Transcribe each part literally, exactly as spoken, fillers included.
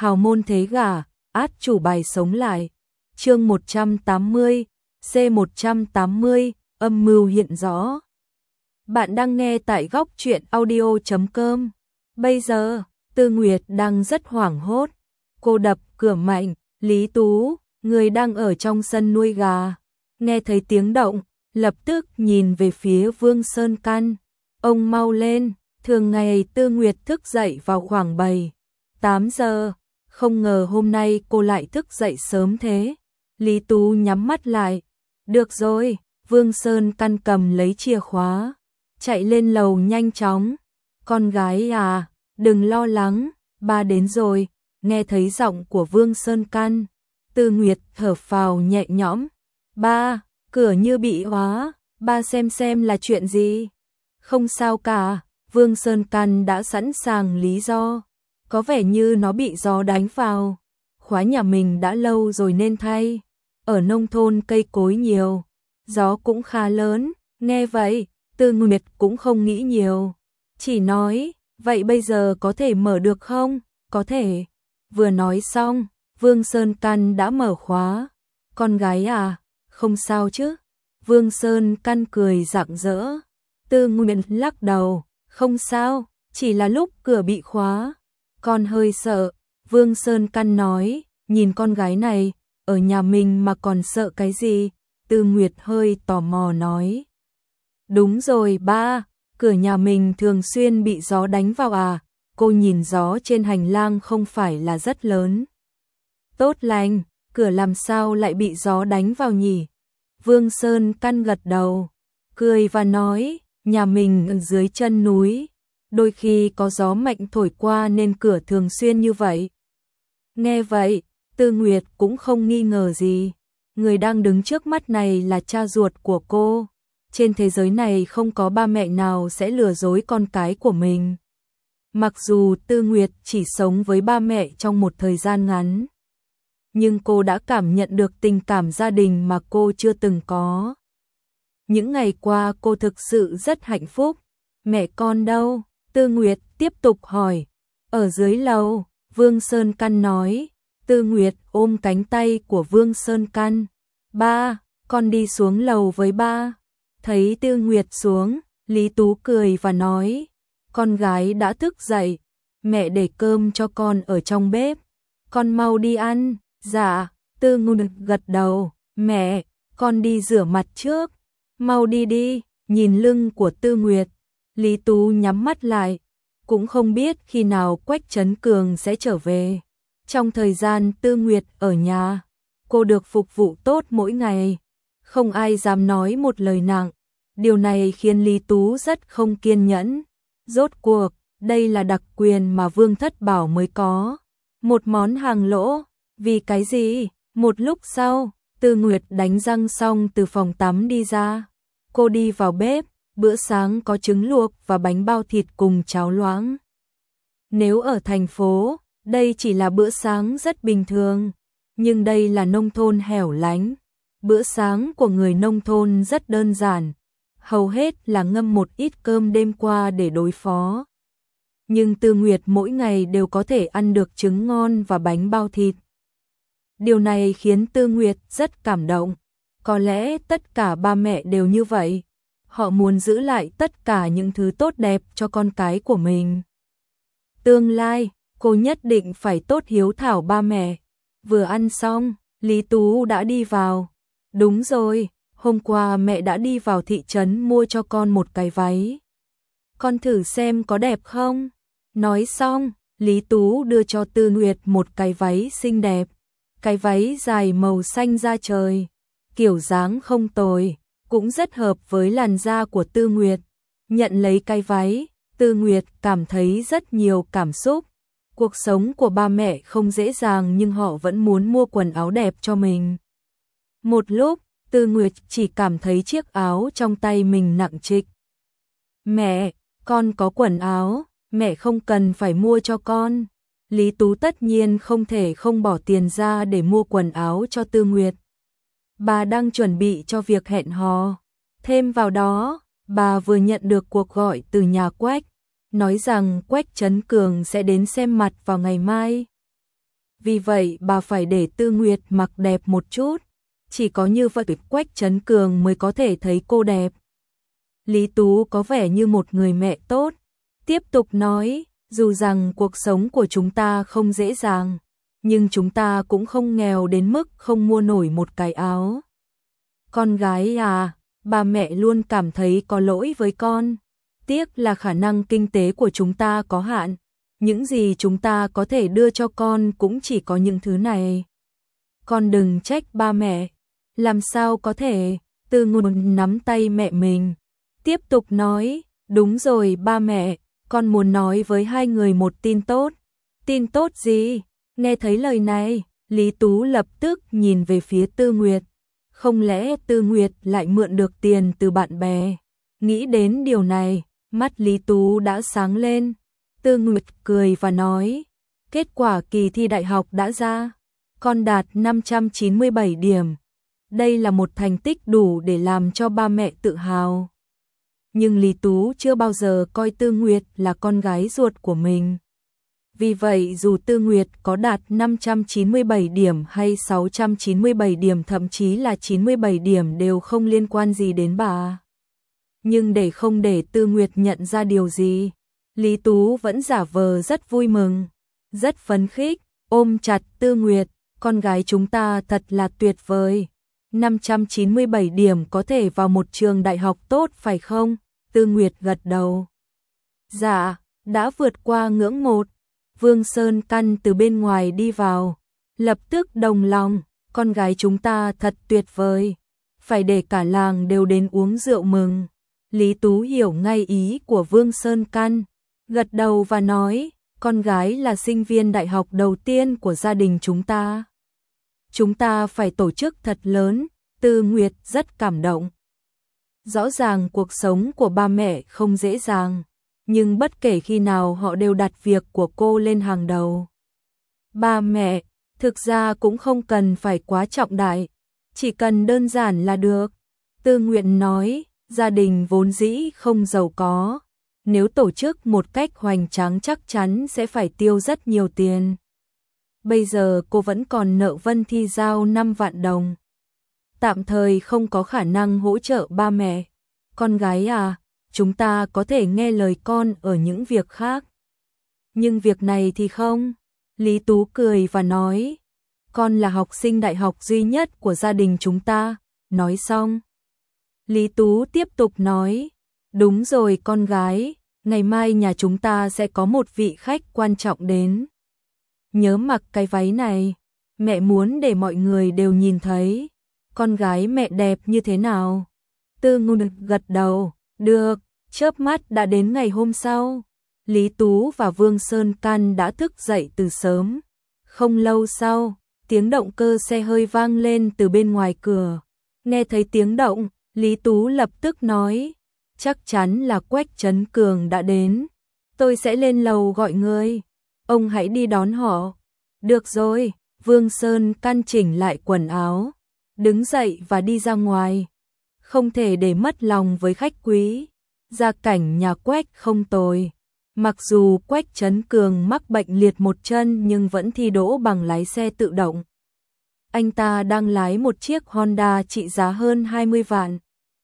hào môn thế gả, át chủ bài sống lại. Chương một trăm tám mươi, C một trăm tám mươi, âm mưu hiện rõ. Bạn đang nghe tại góc truyện audio chấm com. Bây giờ, Tư Nguyệt đang rất hoảng hốt. Cô đập cửa mạnh, Lý Tú, người đang ở trong sân nuôi gà. Nghe thấy tiếng động, lập tức nhìn về phía Vương Sơn Căn. Ông mau lên, thường ngày Tư Nguyệt thức dậy vào khoảng bảy, tám giờ. Không ngờ hôm nay cô lại thức dậy sớm thế. Lý Tú nhắm mắt lại. Được rồi, Vương Sơn Căn cầm lấy chìa khóa. Chạy lên lầu nhanh chóng. Con gái à, đừng lo lắng, ba đến rồi. Nghe thấy giọng của Vương Sơn Căn, Tư Nguyệt thở phào nhẹ nhõm. Ba, cửa như bị khóa, ba xem xem là chuyện gì. Không sao cả, Vương Sơn Căn đã sẵn sàng lý do. Có vẻ như nó bị gió đánh vào. Khóa nhà mình đã lâu rồi nên thay. Ở nông thôn cây cối nhiều, gió cũng khá lớn. Nghe vậy, Tư Nguyệt cũng không nghĩ nhiều. Chỉ nói, vậy bây giờ có thể mở được không? Có thể. Vừa nói xong, Vương Sơn Căn đã mở khóa. Con gái à, không sao chứ? Vương Sơn Căn cười rạng rỡ. Tư Nguyệt lắc đầu, không sao, chỉ là lúc cửa bị khóa. Con hơi sợ, Vương Sơn Căn nói, nhìn con gái này, ở nhà mình mà còn sợ cái gì? Tư Nguyệt hơi tò mò nói. Đúng rồi ba, cửa nhà mình thường xuyên bị gió đánh vào à, cô nhìn gió trên hành lang không phải là rất lớn. Tốt lành, cửa làm sao lại bị gió đánh vào nhỉ? Vương Sơn Căn gật đầu, cười và nói, nhà mình ở dưới chân núi. Đôi khi có gió mạnh thổi qua nên cửa thường xuyên như vậy. Nghe vậy, Tư Nguyệt cũng không nghi ngờ gì. Người đang đứng trước mắt này là cha ruột của cô. Trên thế giới này không có ba mẹ nào sẽ lừa dối con cái của mình. Mặc dù Tư Nguyệt chỉ sống với ba mẹ trong một thời gian ngắn, nhưng cô đã cảm nhận được tình cảm gia đình mà cô chưa từng có. Những ngày qua cô thực sự rất hạnh phúc. Mẹ con đâu? Tư Nguyệt tiếp tục hỏi. Ở dưới lầu, Vương Sơn Căn nói. Tư Nguyệt ôm cánh tay của Vương Sơn Căn. Ba, con đi xuống lầu với ba. Thấy Tư Nguyệt xuống, Lý Tú cười và nói. Con gái đã thức dậy, mẹ để cơm cho con ở trong bếp. Con mau đi ăn. Dạ, Tư Nguyệt gật đầu. Mẹ, con đi rửa mặt trước. Mau đi đi. Nhìn lưng của Tư Nguyệt, Lý Tú nhắm mắt lại. Cũng không biết khi nào Quách Trấn Cường sẽ trở về. Trong thời gian Tư Nguyệt ở nhà, cô được phục vụ tốt mỗi ngày. Không ai dám nói một lời nặng. Điều này khiến Lý Tú rất không kiên nhẫn. Rốt cuộc, đây là đặc quyền mà Vương Thất Bảo mới có. Một món hàng lỗ. Vì cái gì? Một lúc sau, Tư Nguyệt đánh răng xong từ phòng tắm đi ra. Cô đi vào bếp. Bữa sáng có trứng luộc và bánh bao thịt cùng cháo loãng. Nếu ở thành phố, đây chỉ là bữa sáng rất bình thường. Nhưng đây là nông thôn hẻo lánh. Bữa sáng của người nông thôn rất đơn giản. Hầu hết là ngâm một ít cơm đêm qua để đối phó. Nhưng Tư Nguyệt mỗi ngày đều có thể ăn được trứng ngon và bánh bao thịt. Điều này khiến Tư Nguyệt rất cảm động. Có lẽ tất cả ba mẹ đều như vậy. Họ muốn giữ lại tất cả những thứ tốt đẹp cho con cái của mình. Tương lai, cô nhất định phải tốt hiếu thảo ba mẹ. Vừa ăn xong, Lý Tú đã đi vào. Đúng rồi, hôm qua mẹ đã đi vào thị trấn mua cho con một cái váy. Con thử xem có đẹp không? Nói xong, Lý Tú đưa cho Tư Nguyệt một cái váy xinh đẹp. Cái váy dài màu xanh da trời. Kiểu dáng không tồi. Cũng rất hợp với làn da của Tư Nguyệt. Nhận lấy cái váy, Tư Nguyệt cảm thấy rất nhiều cảm xúc. Cuộc sống của ba mẹ không dễ dàng nhưng họ vẫn muốn mua quần áo đẹp cho mình. Một lúc, Tư Nguyệt chỉ cảm thấy chiếc áo trong tay mình nặng trịch. Mẹ, con có quần áo, mẹ không cần phải mua cho con. Lý Tú tất nhiên không thể không bỏ tiền ra để mua quần áo cho Tư Nguyệt. Bà đang chuẩn bị cho việc hẹn hò. Thêm vào đó, bà vừa nhận được cuộc gọi từ nhà Quách, nói rằng Quách Trấn Cường sẽ đến xem mặt vào ngày mai. vì vậy bà phải để Tư Nguyệt mặc đẹp một chút, chỉ có như vậy Quách Trấn Cường mới có thể thấy cô đẹp. Lý Tú có vẻ như một người mẹ tốt, tiếp tục nói, dù rằng cuộc sống của chúng ta không dễ dàng, nhưng chúng ta cũng không nghèo đến mức không mua nổi một cái áo. Con gái à, bà mẹ luôn cảm thấy có lỗi với con, tiếc là khả năng kinh tế của chúng ta có hạn, những gì chúng ta có thể đưa cho con cũng chỉ có những thứ này. Con đừng trách ba mẹ, làm sao có thể. Tư Ngôn nắm tay mẹ mình, tiếp tục nói, đúng rồi ba mẹ, con muốn nói với hai người một tin tốt. Tin tốt gì? Nghe thấy lời này, Lý Tú lập tức nhìn về phía Tư Nguyệt. Không lẽ Tư Nguyệt lại mượn được tiền từ bạn bè? Nghĩ đến điều này, mắt Lý Tú đã sáng lên. Tư Nguyệt cười và nói, kết quả kỳ thi đại học đã ra, con đạt năm trăm chín mươi bảy điểm. Đây là một thành tích đủ để làm cho ba mẹ tự hào. Nhưng Lý Tú chưa bao giờ coi Tư Nguyệt là con gái ruột của mình. Vì vậy dù Tư Nguyệt có đạt năm trăm chín mươi bảy điểm hay sáu trăm chín mươi bảy điểm, thậm chí là chín mươi bảy điểm đều không liên quan gì đến bà. Nhưng để không để Tư Nguyệt nhận ra điều gì, Lý Tú vẫn giả vờ rất vui mừng, rất phấn khích, ôm chặt Tư Nguyệt, con gái chúng ta thật là tuyệt vời. năm trăm chín mươi bảy điểm có thể vào một trường đại học tốt phải không? Tư Nguyệt gật đầu. Dạ, đã vượt qua ngưỡng một. Vương Sơn Căn từ bên ngoài đi vào, lập tức đồng lòng, con gái chúng ta thật tuyệt vời, phải để cả làng đều đến uống rượu mừng. Lý Tú hiểu ngay ý của Vương Sơn Căn, gật đầu và nói, con gái là sinh viên đại học đầu tiên của gia đình chúng ta. Chúng ta phải tổ chức thật lớn. Tư Nguyệt rất cảm động. Rõ ràng cuộc sống của ba mẹ không dễ dàng, nhưng bất kể khi nào họ đều đặt việc của cô lên hàng đầu. Ba mẹ, thực ra cũng không cần phải quá trọng đại, chỉ cần đơn giản là được. Tư Nguyệt nói, gia đình vốn dĩ không giàu có, nếu tổ chức một cách hoành tráng chắc chắn sẽ phải tiêu rất nhiều tiền. Bây giờ cô vẫn còn nợ Vân Thi Giao năm vạn đồng. Tạm thời không có khả năng hỗ trợ ba mẹ. Con gái à, chúng ta có thể nghe lời con ở những việc khác. Nhưng việc này thì không. Lý Tú cười và nói, con là học sinh đại học duy nhất của gia đình chúng ta. Nói xong, Lý Tú tiếp tục nói, đúng rồi con gái, ngày mai nhà chúng ta sẽ có một vị khách quan trọng đến. Nhớ mặc cái váy này, mẹ muốn để mọi người đều nhìn thấy. Con gái mẹ đẹp như thế nào? Tư Ngôn gật đầu, được, chớp mắt đã đến ngày hôm sau. Lý Tú và Vương Sơn Căn đã thức dậy từ sớm. Không lâu sau, tiếng động cơ xe hơi vang lên từ bên ngoài cửa. Nghe thấy tiếng động, Lý Tú lập tức nói, chắc chắn là Quách Trấn Cường đã đến. Tôi sẽ lên lầu gọi người. Ông hãy đi đón họ. Được rồi, Vương Sơn Căn chỉnh lại quần áo, đứng dậy và đi ra ngoài. Không thể để mất lòng với khách quý. Gia cảnh nhà Quách không tồi. Mặc dù Quách Trấn Cường mắc bệnh liệt một chân nhưng vẫn thi đỗ bằng lái xe tự động. Anh ta đang lái một chiếc Honda trị giá hơn hai mươi vạn.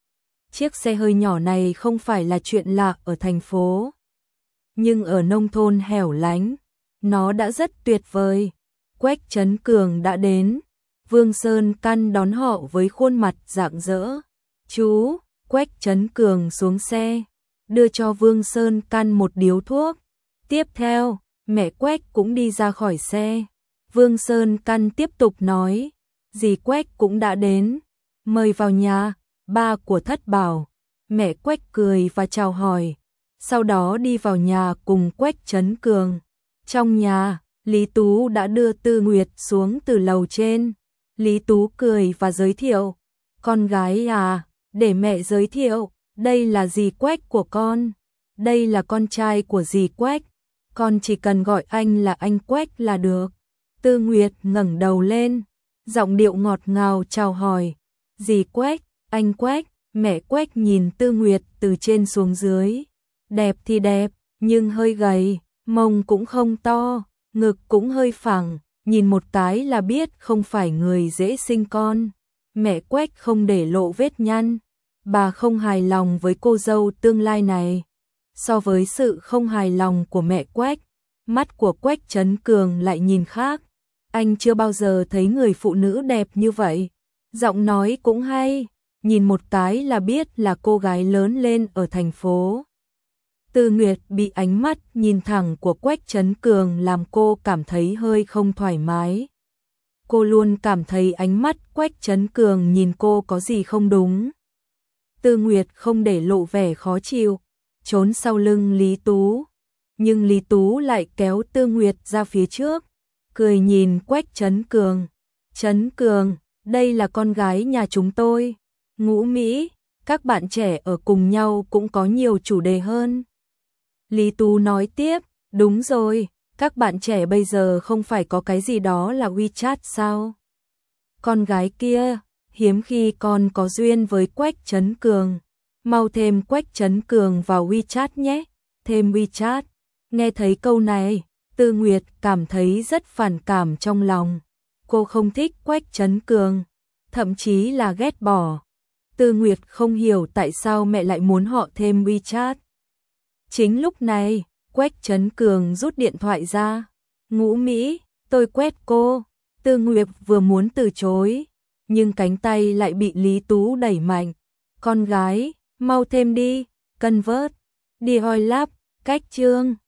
Chiếc xe hơi nhỏ này không phải là chuyện lạ ở thành phố, nhưng ở nông thôn hẻo lánh, nó đã rất tuyệt vời. Quách Trấn Cường đã đến. Vương Sơn Căn đón họ với khuôn mặt rạng rỡ. Chú, Quách Trấn Cường xuống xe, đưa cho Vương Sơn Căn một điếu thuốc. Tiếp theo, mẹ Quách cũng đi ra khỏi xe. Vương Sơn Căn tiếp tục nói, dì Quách cũng đã đến, mời vào nhà. Ba của Thất Bảo. Mẹ Quách cười và chào hỏi, sau đó đi vào nhà cùng Quách Trấn Cường. Trong nhà, Lý Tú đã đưa Tư Nguyệt xuống từ lầu trên. Lý Tú cười và giới thiệu, con gái à, để mẹ giới thiệu, đây là dì Quách của con, đây là con trai của dì Quách, con chỉ cần gọi anh là anh Quách là được. Tư Nguyệt ngẩng đầu lên, giọng điệu ngọt ngào chào hỏi, dì Quách, anh Quách. Mẹ Quách nhìn Tư Nguyệt từ trên xuống dưới, đẹp thì đẹp, nhưng hơi gầy, mông cũng không to, ngực cũng hơi phẳng, nhìn một cái là biết không phải người dễ sinh con. Mẹ Quách không để lộ vết nhăn, bà không hài lòng với cô dâu tương lai này. So với sự không hài lòng của mẹ Quách, mắt của Quách Trấn Cường lại nhìn khác. Anh chưa bao giờ thấy người phụ nữ đẹp như vậy. Giọng nói cũng hay, nhìn một cái là biết là cô gái lớn lên ở thành phố. Tư Nguyệt bị ánh mắt nhìn thẳng của Quách Trấn Cường làm cô cảm thấy hơi không thoải mái. Cô luôn cảm thấy ánh mắt Quách Trấn Cường nhìn cô có gì không đúng. Tư Nguyệt không để lộ vẻ khó chịu, trốn sau lưng Lý Tú. Nhưng Lý Tú lại kéo Tư Nguyệt ra phía trước, cười nhìn Quách Trấn Cường. Trấn Cường, đây là con gái nhà chúng tôi. Ngũ Mỹ, các bạn trẻ ở cùng nhau cũng có nhiều chủ đề hơn. Lý Tú nói tiếp, đúng rồi, các bạn trẻ bây giờ không phải có cái gì đó là WeChat sao? Con gái kia, hiếm khi con có duyên với Quách Trấn Cường. Mau thêm Quách Trấn Cường vào WeChat nhé, thêm WeChat. Nghe thấy câu này, Tư Nguyệt cảm thấy rất phản cảm trong lòng. Cô không thích Quách Trấn Cường, thậm chí là ghét bỏ. Tư Nguyệt không hiểu tại sao mẹ lại muốn họ thêm WeChat. Chính lúc này, Quách Trấn Cường rút điện thoại ra. Ngũ Mỹ, tôi quét cô. Tư Nguyệt vừa muốn từ chối, nhưng cánh tay lại bị Lý Tú đẩy mạnh. Con gái, mau thêm đi, convert, đi hoi lap, cách chương.